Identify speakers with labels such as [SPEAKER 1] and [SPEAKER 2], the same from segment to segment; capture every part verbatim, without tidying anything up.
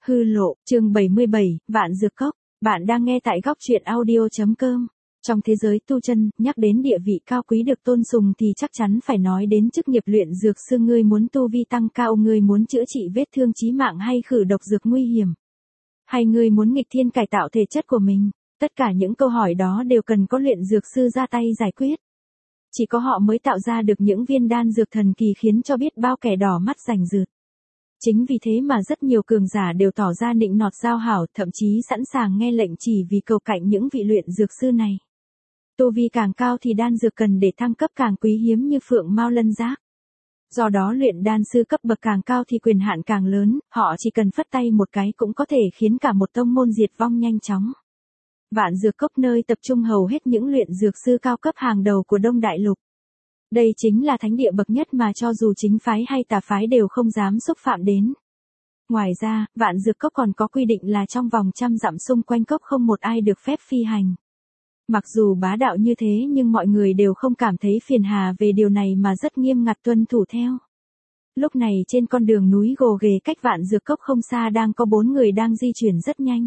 [SPEAKER 1] Hư lộ, chương bảy mươi bảy, Vạn Dược Cốc. Bạn đang nghe tại góc truyện audio chấm com. Trong thế giới tu chân, nhắc đến địa vị cao quý được tôn sùng thì chắc chắn phải nói đến chức nghiệp luyện dược sư. Ngươi muốn tu vi tăng cao, ngươi muốn chữa trị vết thương chí mạng hay khử độc dược nguy hiểm, hay ngươi muốn nghịch thiên cải tạo thể chất của mình, tất cả những câu hỏi đó đều cần có luyện dược sư ra tay giải quyết. Chỉ có họ mới tạo ra được những viên đan dược thần kỳ khiến cho biết bao kẻ đỏ mắt rành rượt. Chính vì thế mà rất nhiều cường giả đều tỏ ra nịnh nọt giao hảo, thậm chí sẵn sàng nghe lệnh chỉ vì cầu cạnh những vị luyện dược sư này. Tu vi càng cao thì đan dược cần để thăng cấp càng quý hiếm như phượng mao lân giác. Do đó luyện đan sư cấp bậc càng cao thì quyền hạn càng lớn, họ chỉ cần phất tay một cái cũng có thể khiến cả một tông môn diệt vong nhanh chóng. Vạn Dược Cốc nơi tập trung hầu hết những luyện dược sư cao cấp hàng đầu của Đông Đại Lục. Đây chính là thánh địa bậc nhất mà cho dù chính phái hay tà phái đều không dám xúc phạm đến. Ngoài ra, Vạn Dược Cốc còn có quy định là trong vòng trăm dặm xung quanh cốc không một ai được phép phi hành. Mặc dù bá đạo như thế nhưng mọi người đều không cảm thấy phiền hà về điều này mà rất nghiêm ngặt tuân thủ theo. Lúc này trên con đường núi gồ ghề cách Vạn Dược Cốc không xa đang có bốn người đang di chuyển rất nhanh.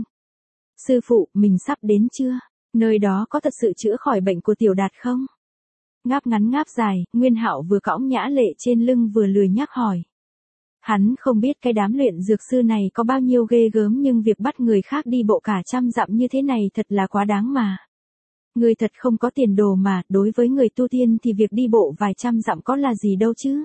[SPEAKER 1] Sư phụ, mình sắp đến chưa? Nơi đó có thật sự chữa khỏi bệnh của Tiểu Đạt không? Ngáp ngắn ngáp dài, Nguyên Hạo vừa cõng Nhã Lệ trên lưng vừa lười nhắc hỏi. Hắn không biết cái đám luyện dược sư này có bao nhiêu ghê gớm, nhưng việc bắt người khác đi bộ cả trăm dặm như thế này thật là quá đáng mà. Người thật không có tiền đồ mà, đối với người tu tiên thì việc đi bộ vài trăm dặm có là gì đâu chứ.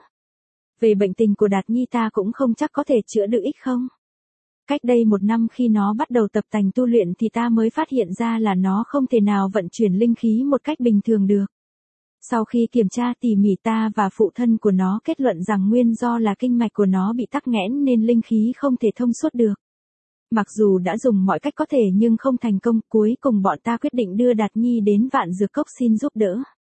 [SPEAKER 1] Về bệnh tình của Đạt Nhi ta cũng không chắc có thể chữa được ích không. Cách đây một năm khi nó bắt đầu tập tành tu luyện thì ta mới phát hiện ra là nó không thể nào vận chuyển linh khí một cách bình thường được. Sau khi kiểm tra tỉ mỉ ta và phụ thân của nó kết luận rằng nguyên do là kinh mạch của nó bị tắc nghẽn nên linh khí không thể thông suốt được. Mặc dù đã dùng mọi cách có thể nhưng không thành công, cuối cùng bọn ta quyết định đưa Đạt Nhi đến Vạn Dược Cốc xin giúp đỡ.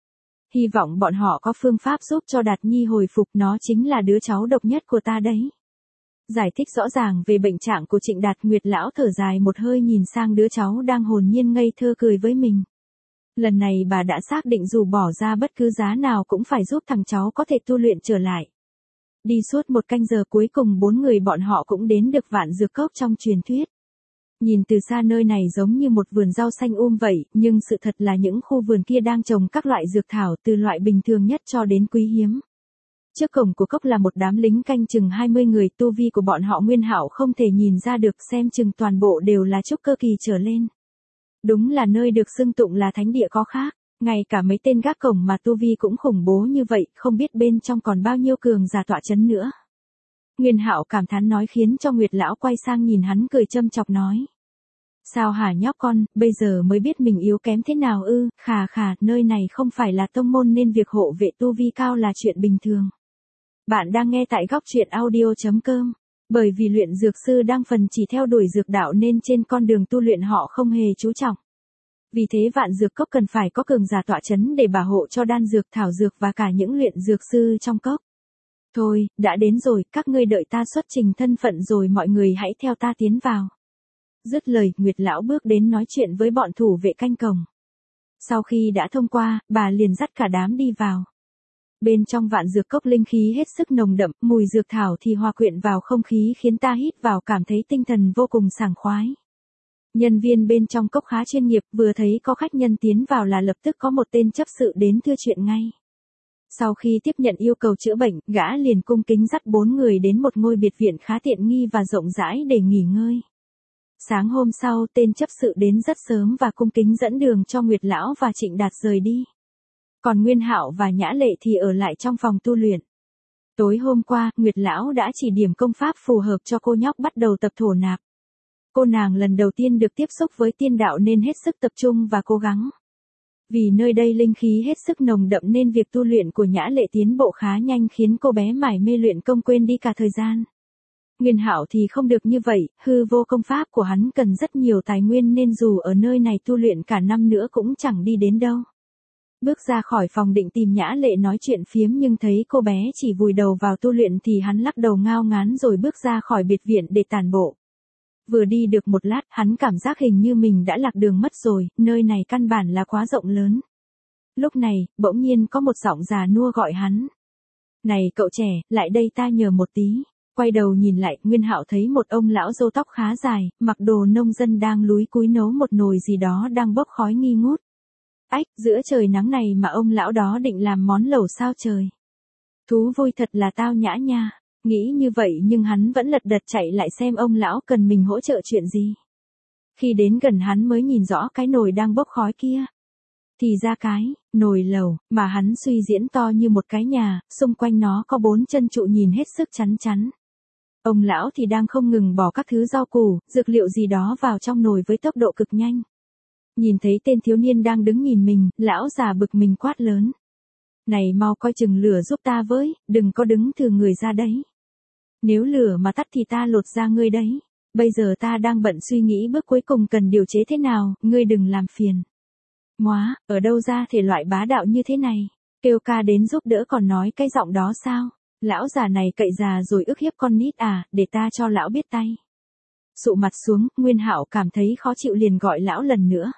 [SPEAKER 1] Hy vọng bọn họ có phương pháp giúp cho Đạt Nhi hồi phục, nó chính là đứa cháu độc nhất của ta đấy. Giải thích rõ ràng về bệnh trạng của Trịnh Đạt, Nguyệt lão thở dài một hơi nhìn sang đứa cháu đang hồn nhiên ngây thơ cười với mình. Lần này bà đã xác định dù bỏ ra bất cứ giá nào cũng phải giúp thằng cháu có thể tu luyện trở lại. Đi suốt một canh giờ cuối cùng bốn người bọn họ cũng đến được Vạn Dược Cốc trong truyền thuyết. Nhìn từ xa nơi này giống như một vườn rau xanh um vậy, nhưng sự thật là những khu vườn kia đang trồng các loại dược thảo từ loại bình thường nhất cho đến quý hiếm. Trước cổng của cốc là một đám lính canh chừng hai mươi người, tu vi của bọn họ Nguyên Hạo không thể nhìn ra được, xem chừng toàn bộ đều là trúc cơ kỳ trở lên. Đúng là nơi được xưng tụng là thánh địa có khác, ngay cả mấy tên gác cổng mà tu vi cũng khủng bố như vậy, không biết bên trong còn bao nhiêu cường giả tọa chấn nữa. Nguyên Hạo cảm thán nói khiến cho Nguyệt lão quay sang nhìn hắn cười châm chọc nói. Sao hả nhóc con, bây giờ mới biết mình yếu kém thế nào ư? Khà khà, nơi này không phải là tông môn nên việc hộ vệ tu vi cao là chuyện bình thường. Bạn đang nghe tại góc truyện audio chấm com. Bởi vì luyện dược sư đang phần chỉ theo đuổi dược đạo nên trên con đường tu luyện họ không hề chú trọng. Vì thế Vạn Dược Cốc cần phải có cường giả tọa chấn để bảo hộ cho đan dược, thảo dược và cả những luyện dược sư trong cốc. Thôi, đã đến rồi, các ngươi đợi ta xuất trình thân phận rồi mọi người hãy theo ta tiến vào. Dứt lời, Nguyệt lão bước đến nói chuyện với bọn thủ vệ canh cổng. Sau khi đã thông qua, bà liền dắt cả đám đi vào. Bên trong Vạn Dược Cốc linh khí hết sức nồng đậm, mùi dược thảo thì hòa quyện vào không khí khiến ta hít vào cảm thấy tinh thần vô cùng sảng khoái. Nhân viên bên trong cốc khá chuyên nghiệp, vừa thấy có khách nhân tiến vào là lập tức có một tên chấp sự đến thưa chuyện ngay. Sau khi tiếp nhận yêu cầu chữa bệnh, gã liền cung kính dắt bốn người đến một ngôi biệt viện khá tiện nghi và rộng rãi để nghỉ ngơi. Sáng hôm sau, tên chấp sự đến rất sớm và cung kính dẫn đường cho Nguyệt lão và Trịnh Đạt rời đi. Còn Nguyên Hạo và Nhã Lệ thì ở lại trong phòng tu luyện. Tối hôm qua, Nguyệt lão đã chỉ điểm công pháp phù hợp cho cô nhóc bắt đầu tập thổ nạp. Cô nàng lần đầu tiên được tiếp xúc với tiên đạo nên hết sức tập trung và cố gắng. Vì nơi đây linh khí hết sức nồng đậm nên việc tu luyện của Nhã Lệ tiến bộ khá nhanh khiến cô bé mải mê luyện công quên đi cả thời gian. Nguyên Hạo thì không được như vậy, hư vô công pháp của hắn cần rất nhiều tài nguyên nên dù ở nơi này tu luyện cả năm nữa cũng chẳng đi đến đâu. Bước ra khỏi phòng định tìm Nhã Lệ nói chuyện phiếm nhưng thấy cô bé chỉ vùi đầu vào tu luyện thì hắn lắc đầu ngao ngán rồi bước ra khỏi biệt viện để tản bộ. Vừa đi được một lát, hắn cảm giác hình như mình đã lạc đường mất rồi, nơi này căn bản là quá rộng lớn. Lúc này, bỗng nhiên có một giọng già nua gọi hắn. Này cậu trẻ, lại đây ta nhờ một tí. Quay đầu nhìn lại, Nguyên Hạo thấy một ông lão râu tóc khá dài, mặc đồ nông dân đang lúi cúi nấu một nồi gì đó đang bốc khói nghi ngút. Ách, giữa trời nắng này mà ông lão đó định làm món lẩu sao trời. Thú vui thật là tao nhã nha. Nghĩ như vậy nhưng hắn vẫn lật đật chạy lại xem ông lão cần mình hỗ trợ chuyện gì. Khi đến gần hắn mới nhìn rõ cái nồi đang bốc khói kia. Thì ra cái, nồi lẩu, mà hắn suy diễn to như một cái nhà, xung quanh nó có bốn chân trụ nhìn hết sức chắn chắn. Ông lão thì đang không ngừng bỏ các thứ rau củ, dược liệu gì đó vào trong nồi với tốc độ cực nhanh. Nhìn thấy tên thiếu niên đang đứng nhìn mình, lão già bực mình quát lớn. Này mau coi chừng lửa giúp ta với, đừng có đứng thừa người ra đấy. Nếu lửa mà tắt thì ta lột ra ngươi đấy. Bây giờ ta đang bận suy nghĩ bước cuối cùng cần điều chế thế nào, ngươi đừng làm phiền. Móa, ở đâu ra thể loại bá đạo như thế này? Kêu ca đến giúp đỡ còn nói cái giọng đó sao? Lão già này cậy già rồi ức hiếp con nít à, để ta cho lão biết tay. Sụ mặt xuống, Nguyên Hạo cảm thấy khó chịu liền gọi lão lần nữa.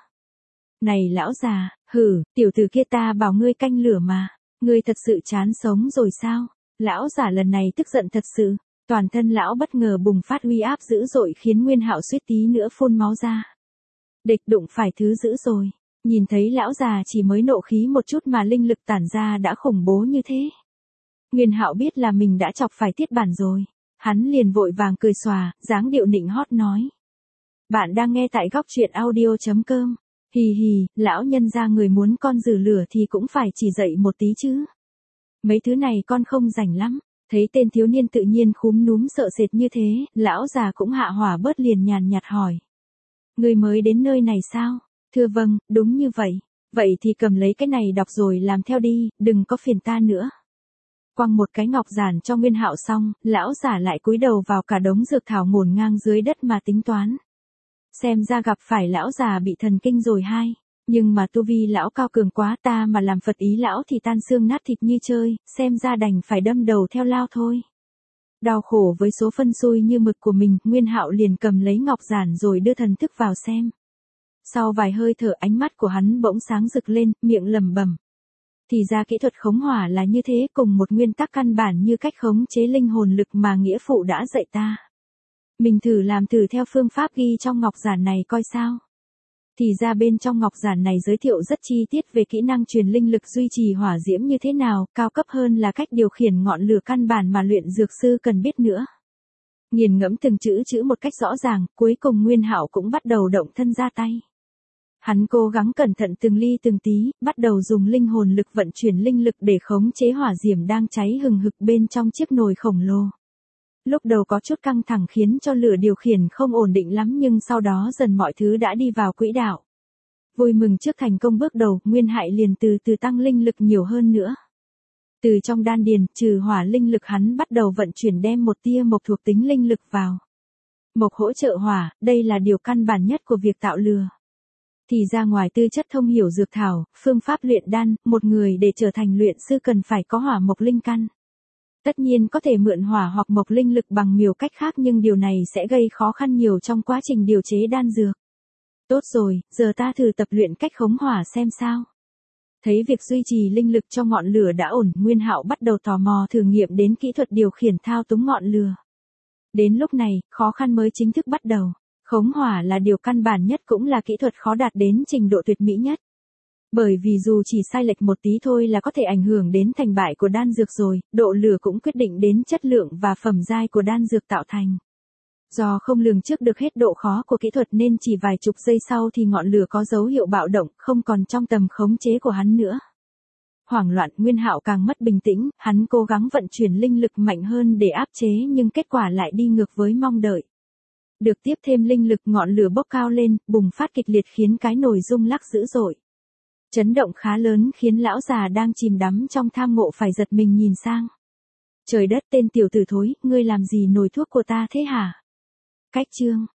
[SPEAKER 1] Này lão già, hử, tiểu tử kia ta bảo ngươi canh lửa mà, ngươi thật sự chán sống rồi sao? Lão già lần này tức giận thật sự, toàn thân lão bất ngờ bùng phát uy áp dữ dội khiến Nguyên Hạo suýt tí nữa phun máu ra. Địch đụng phải thứ dữ rồi, nhìn thấy lão già chỉ mới nộ khí một chút mà linh lực tản ra đã khủng bố như thế. Nguyên Hạo biết là mình đã chọc phải Tiết Bản rồi, hắn liền vội vàng cười xòa, dáng điệu nịnh hót nói. Bạn đang nghe tại góc truyện audio chấm com. Hì hì, lão nhân gia người muốn con rử lửa thì cũng phải chỉ dậy một tí chứ. Mấy thứ này con không rảnh lắm. Thấy tên thiếu niên tự nhiên khúm núm sợ sệt như thế, lão già cũng hạ hỏa bớt liền nhàn nhạt hỏi. Người mới đến nơi này sao? Thưa vâng, đúng như vậy. Vậy thì cầm lấy cái này đọc rồi làm theo đi, đừng có phiền ta nữa. Quăng một cái ngọc giản cho Nguyên Hạo xong, lão già lại cúi đầu vào cả đống dược thảo ngổn ngang dưới đất mà tính toán. Xem ra gặp phải lão già bị thần kinh rồi hai. Nhưng mà tu vi lão cao cường quá, ta mà làm Phật ý lão thì tan xương nát thịt như chơi, xem ra đành phải đâm đầu theo lao thôi. Đau khổ với số phân xui như mực của mình, Nguyên Hạo liền cầm lấy ngọc giản rồi đưa thần thức vào xem. Sau vài hơi thở ánh mắt của hắn bỗng sáng rực lên, miệng lẩm bẩm. Thì ra kỹ thuật khống hỏa là như thế, cùng một nguyên tắc căn bản như cách khống chế linh hồn lực mà nghĩa phụ đã dạy ta. Mình thử làm thử theo phương pháp ghi trong ngọc giản này coi sao. Thì ra bên trong ngọc giản này giới thiệu rất chi tiết về kỹ năng truyền linh lực duy trì hỏa diễm như thế nào, cao cấp hơn là cách điều khiển ngọn lửa căn bản mà luyện dược sư cần biết nữa. Nghiền ngẫm từng chữ chữ một cách rõ ràng, cuối cùng Nguyên Hạo cũng bắt đầu động thân ra tay. Hắn cố gắng cẩn thận từng ly từng tí, bắt đầu dùng linh hồn lực vận chuyển linh lực để khống chế hỏa diễm đang cháy hừng hực bên trong chiếc nồi khổng lồ. Lúc đầu có chút căng thẳng khiến cho lửa điều khiển không ổn định lắm nhưng sau đó dần mọi thứ đã đi vào quỹ đạo. Vui mừng trước thành công bước đầu, Nguyên Hạo liền từ từ tăng linh lực nhiều hơn nữa. Từ trong đan điền, trừ hỏa linh lực hắn bắt đầu vận chuyển đem một tia mộc thuộc tính linh lực vào. Mộc hỗ trợ hỏa, đây là điều căn bản nhất của việc tạo lửa. Thì ra ngoài tư chất thông hiểu dược thảo, phương pháp luyện đan, một người để trở thành luyện sư cần phải có hỏa mộc linh căn. Tất nhiên có thể mượn hỏa hoặc mộc linh lực bằng nhiều cách khác nhưng điều này sẽ gây khó khăn nhiều trong quá trình điều chế đan dược. Tốt rồi, giờ ta thử tập luyện cách khống hỏa xem sao. Thấy việc duy trì linh lực cho ngọn lửa đã ổn, Nguyên Hạo bắt đầu tò mò thử nghiệm đến kỹ thuật điều khiển thao túng ngọn lửa. Đến lúc này, khó khăn mới chính thức bắt đầu. Khống hỏa là điều căn bản nhất cũng là kỹ thuật khó đạt đến trình độ tuyệt mỹ nhất. Bởi vì dù chỉ sai lệch một tí thôi là có thể ảnh hưởng đến thành bại của đan dược rồi, độ lửa cũng quyết định đến chất lượng và phẩm giai của đan dược tạo thành. Do không lường trước được hết độ khó của kỹ thuật nên chỉ vài chục giây sau thì ngọn lửa có dấu hiệu bạo động, không còn trong tầm khống chế của hắn nữa. Hoảng loạn, Nguyên Hạo càng mất bình tĩnh, hắn cố gắng vận chuyển linh lực mạnh hơn để áp chế nhưng kết quả lại đi ngược với mong đợi. Được tiếp thêm linh lực, ngọn lửa bốc cao lên, bùng phát kịch liệt khiến cái nồi rung lắc dữ dội. Chấn động khá lớn khiến lão già đang chìm đắm trong tham ngộ phải giật mình nhìn sang. Trời đất, tên tiểu tử thối, ngươi làm gì nồi thuốc của ta thế hả? Cách chương